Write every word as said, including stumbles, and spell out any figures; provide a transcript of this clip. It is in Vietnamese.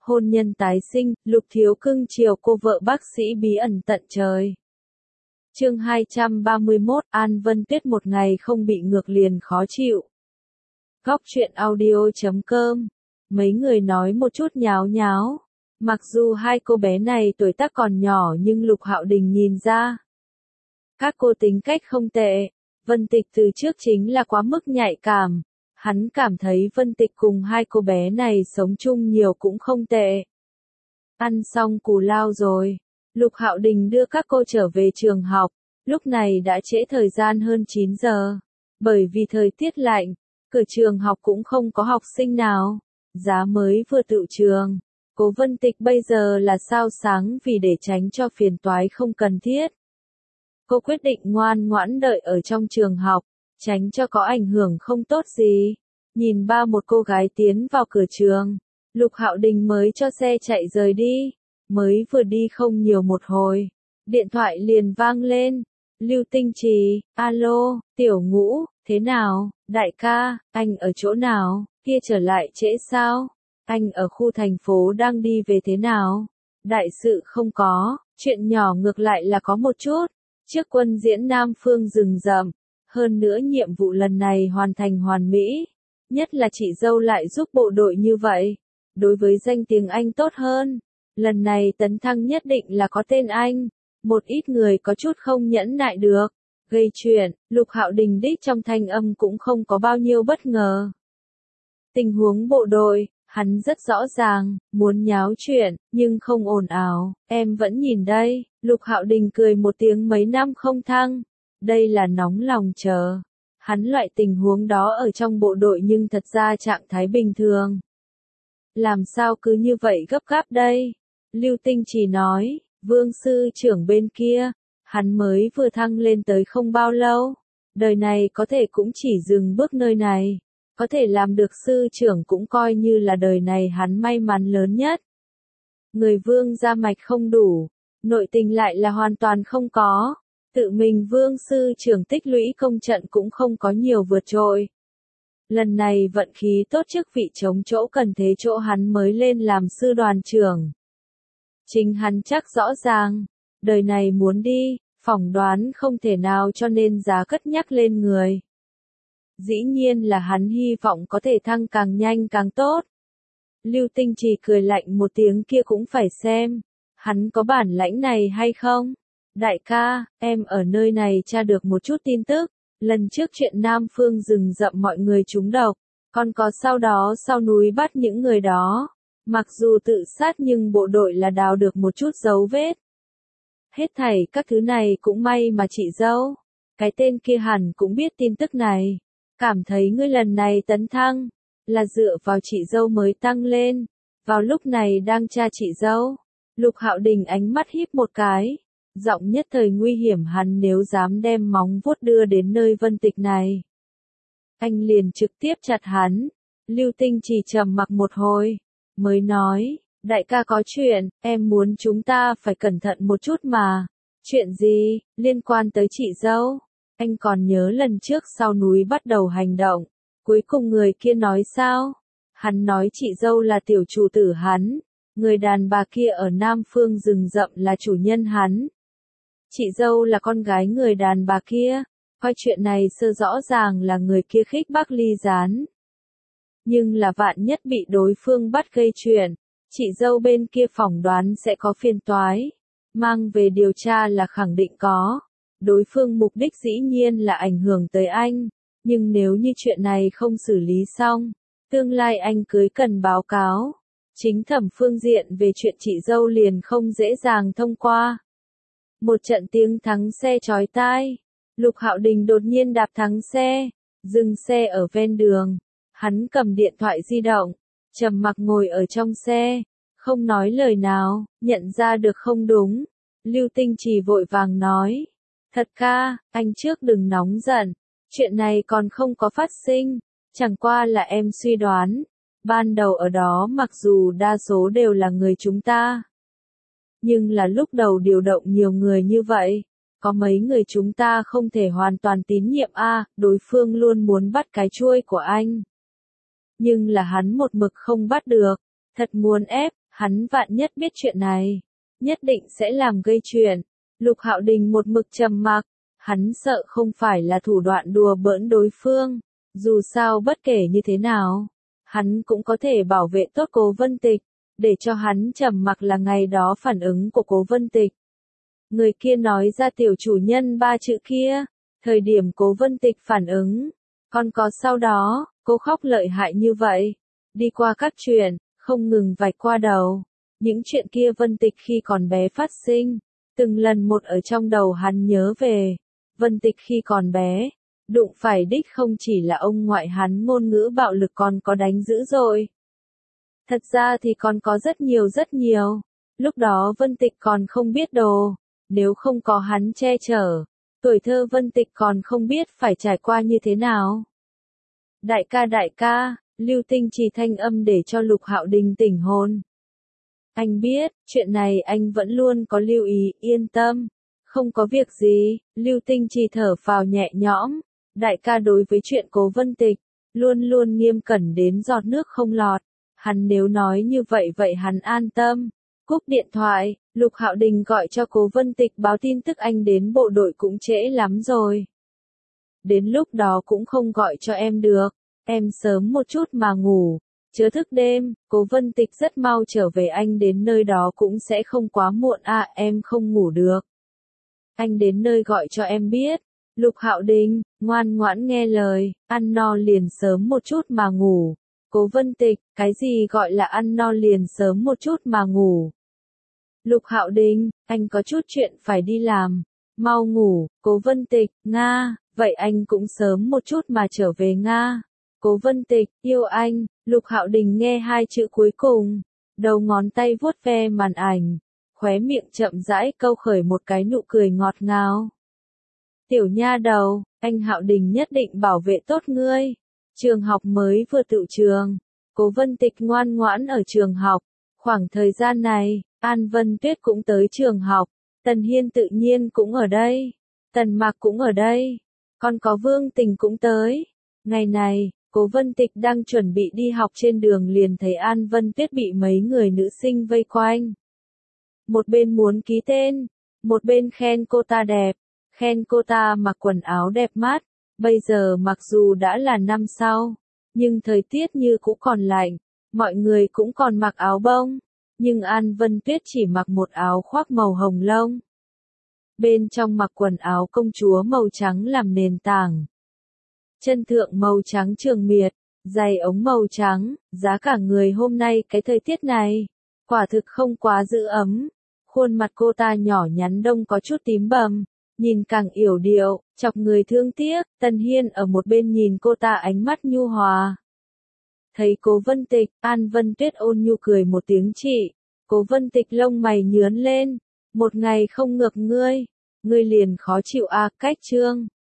hôn nhân tái sinh, Lục Thiếu cưng chiều cô vợ bác sĩ bí ẩn tận trời. Chương hai trăm ba mươi mốt, An Vân Tuyết một ngày không bị ngược liền khó chịu. Góc truyện audio chấm com. Mấy người nói một chút nháo nháo. Mặc dù hai cô bé này tuổi tác còn nhỏ nhưng Lục Hạo Đình nhìn ra. Các cô tính cách không tệ. Vân Tịch từ trước chính là quá mức nhạy cảm. Hắn cảm thấy Vân Tịch cùng hai cô bé này sống chung nhiều cũng không tệ. Ăn xong cù lao rồi. Lục Hạo Đình đưa các cô trở về trường học. Lúc này đã trễ thời gian hơn chín giờ. Bởi vì thời tiết lạnh, cửa trường học cũng không có học sinh nào. Giá mới vừa tự trường. Cố Vân Tịch bây giờ là sao sáng vì để tránh cho phiền toái không cần thiết. Cô quyết định ngoan ngoãn đợi ở trong trường học, tránh cho có ảnh hưởng không tốt gì. Nhìn ba một cô gái tiến vào cửa trường, Lục Hạo Đình mới cho xe chạy rời đi. Mới vừa đi không nhiều một hồi, điện thoại liền vang lên. Lưu Tinh Trì, alo, Tiểu Ngũ, thế nào, đại ca, anh ở chỗ nào, kia trở lại trễ sao? Anh ở khu thành phố đang đi về thế nào? Đại sự không có, chuyện nhỏ ngược lại là có một chút. Trước quân diễn Nam Phương rừng rậm, hơn nữa nhiệm vụ lần này hoàn thành hoàn mỹ. Nhất là chị dâu lại giúp bộ đội như vậy. Đối với danh tiếng anh tốt hơn. Lần này tấn thăng nhất định là có tên anh. Một ít người có chút không nhẫn nại được. Gây chuyện, Lục Hạo Đình đích trong thanh âm cũng không có bao nhiêu bất ngờ. Tình huống bộ đội, hắn rất rõ ràng, muốn nháo chuyện, nhưng không ồn ào. Em vẫn nhìn đây, Lục Hạo Đình cười một tiếng mấy năm không thăng. Đây là nóng lòng chờ. Hắn loại tình huống đó ở trong bộ đội nhưng thật ra trạng thái bình thường. Làm sao cứ như vậy gấp gáp đây? Lưu Tinh Trì nói, Vương sư trưởng bên kia, hắn mới vừa thăng lên tới không bao lâu. Đời này có thể cũng chỉ dừng bước nơi này. Có thể làm được sư trưởng cũng coi như là đời này hắn may mắn lớn nhất. Người Vương gia mạch không đủ, nội tình lại là hoàn toàn không có. Tự mình Vương sư trưởng tích lũy công trận cũng không có nhiều vượt trội. Lần này vận khí tốt chức vị trống chỗ cần thế chỗ hắn mới lên làm sư đoàn trưởng. Chính hắn chắc rõ ràng, đời này muốn đi, phỏng đoán không thể nào cho nên giá cất nhắc lên người. Dĩ nhiên là hắn hy vọng có thể thăng càng nhanh càng tốt. Lưu Tinh Trì cười lạnh một tiếng kia cũng phải xem, hắn có bản lãnh này hay không? Đại ca, em ở nơi này tra được một chút tin tức, lần trước chuyện Nam Phương rừng rậm mọi người trúng độc, còn có sau đó sau núi bắt những người đó. Mặc dù tự sát nhưng bộ đội là đào được một chút dấu vết. Hết thảy các thứ này cũng may mà chị dâu. Cái tên kia hẳn cũng biết tin tức này. Cảm thấy ngươi lần này tấn thăng, là dựa vào chị dâu mới tăng lên. Vào lúc này đang tra chị dâu. Lục Hạo Đình ánh mắt híp một cái. Giọng nhất thời nguy hiểm hắn nếu dám đem móng vuốt đưa đến nơi Vân Tịch này. Anh liền trực tiếp chặt hắn. Lưu Tinh Trì trầm mặc một hồi. Mới nói, đại ca có chuyện, em muốn chúng ta phải cẩn thận một chút mà. Chuyện gì, liên quan tới chị dâu? Anh còn nhớ lần trước sau núi bắt đầu hành động. Cuối cùng người kia nói sao? Hắn nói chị dâu là tiểu chủ tử hắn. Người đàn bà kia ở Nam Phương rừng rậm là chủ nhân hắn. Chị dâu là con gái người đàn bà kia. Coi chuyện này sơ rõ ràng là người kia khích bác ly gián. Nhưng là vạn nhất bị đối phương bắt gây chuyện, chị dâu bên kia phỏng đoán sẽ có phiền toái. Mang về điều tra là khẳng định có. Đối phương mục đích dĩ nhiên là ảnh hưởng tới anh. Nhưng nếu như chuyện này không xử lý xong, tương lai anh cưới cần báo cáo. Chính thẩm phương diện về chuyện chị dâu liền không dễ dàng thông qua. Một trận tiếng thắng xe chói tai. Lục Hạo Đình đột nhiên đạp thắng xe, dừng xe ở ven đường. Hắn cầm điện thoại di động, trầm mặc ngồi ở trong xe, không nói lời nào, nhận ra được không đúng. Lưu Tinh Trì vội vàng nói, thật ca, anh trước đừng nóng giận, chuyện này còn không có phát sinh, chẳng qua là em suy đoán, ban đầu ở đó mặc dù đa số đều là người chúng ta. Nhưng là lúc đầu điều động nhiều người như vậy, có mấy người chúng ta không thể hoàn toàn tín nhiệm a, đối phương luôn muốn bắt cái chuôi của anh. Nhưng là hắn một mực không bắt được, thật muốn ép, Hắn vạn nhất biết chuyện này, nhất định sẽ làm gây chuyện. Lục Hạo Đình một mực trầm mặc, hắn sợ không phải là thủ đoạn đùa bỡn đối phương, dù sao bất kể như thế nào, hắn cũng có thể bảo vệ tốt Cố Vân Tịch, để cho hắn trầm mặc là ngày đó phản ứng của Cố Vân Tịch. Người kia nói ra tiểu chủ nhân ba chữ kia, thời điểm Cố Vân Tịch phản ứng, còn có sau đó, cô khóc lợi hại như vậy, đi qua các chuyện, không ngừng vạch qua đầu, những chuyện kia Vân Tịch khi còn bé phát sinh, từng lần một ở trong đầu hắn nhớ về, Vân Tịch khi còn bé, đụng phải đích không chỉ là ông ngoại hắn ngôn ngữ bạo lực còn có đánh dữ dội. Thật ra thì còn có rất nhiều rất nhiều, lúc đó Vân Tịch còn không biết đồ, nếu không có hắn che chở, tuổi thơ Vân Tịch còn không biết phải trải qua như thế nào. Đại ca đại ca, Lưu Tinh Trì thanh âm để cho Lục Hạo Đình tỉnh hồn. Anh biết, chuyện này anh vẫn luôn có lưu ý, yên tâm. Không có việc gì, Lưu Tinh Trì thở phào nhẹ nhõm. Đại ca đối với chuyện Cố Vân Tịch, luôn luôn nghiêm cẩn đến giọt nước không lọt. Hắn nếu nói như vậy vậy hắn an tâm. Cúp điện thoại, Lục Hạo Đình gọi cho Cố Vân Tịch báo tin tức anh đến bộ đội cũng trễ lắm rồi. Đến lúc đó cũng không gọi cho em được. Em sớm một chút mà ngủ, chớ thức đêm. Cố Vân Tịch rất mau trở về, anh đến nơi đó cũng sẽ không quá muộn à, em không ngủ được. Anh đến nơi gọi cho em biết. Lục Hạo Đình, ngoan ngoãn nghe lời, ăn no liền sớm một chút mà ngủ. Cố Vân Tịch, cái gì gọi là ăn no liền sớm một chút mà ngủ? Lục Hạo Đình, anh có chút chuyện phải đi làm. Mau ngủ. Cố Vân Tịch, Nga, vậy anh cũng sớm một chút mà trở về Nga. Cố Vân Tịch, yêu anh. Lục Hạo Đình nghe hai chữ cuối cùng, đầu ngón tay vuốt ve màn ảnh, khóe miệng chậm rãi câu khởi một cái nụ cười ngọt ngào. Tiểu nha đầu, anh Hạo Đình nhất định bảo vệ tốt ngươi. Trường học mới vừa tự trường, Cố Vân Tịch ngoan ngoãn ở trường học. Khoảng thời gian này, An Vân Tuyết cũng tới trường học, Tần Hiên tự nhiên cũng ở đây, Tần Mạc cũng ở đây, còn có Vương Tình cũng tới. Ngày này, Cố Vân Tịch đang chuẩn bị đi học trên đường liền thấy An Vân Tuyết bị mấy người nữ sinh vây quanh. Một bên muốn ký tên, một bên khen cô ta đẹp, khen cô ta mặc quần áo đẹp mắt. Bây giờ mặc dù đã là năm sau, nhưng thời tiết như cũng còn lạnh, mọi người cũng còn mặc áo bông, nhưng An Vân Tuyết chỉ mặc một áo khoác màu hồng lông. Bên trong mặc quần áo công chúa màu trắng làm nền tảng. Chân thượng màu trắng trường miệt, giày ống màu trắng, giá cả người hôm nay cái thời tiết này, quả thực không quá giữ ấm. Khuôn mặt cô ta nhỏ nhắn đông có chút tím bầm, nhìn càng yểu điệu, chọc người thương tiếc. Tần Hiên ở một bên nhìn cô ta ánh mắt nhu hòa. Thấy Cố Vân Tịch, An Vân Tuyết ôn nhu cười một tiếng chị. Cố Vân Tịch lông mày nhướn lên, một ngày không ngược ngươi, ngươi liền khó chịu à, cách trương.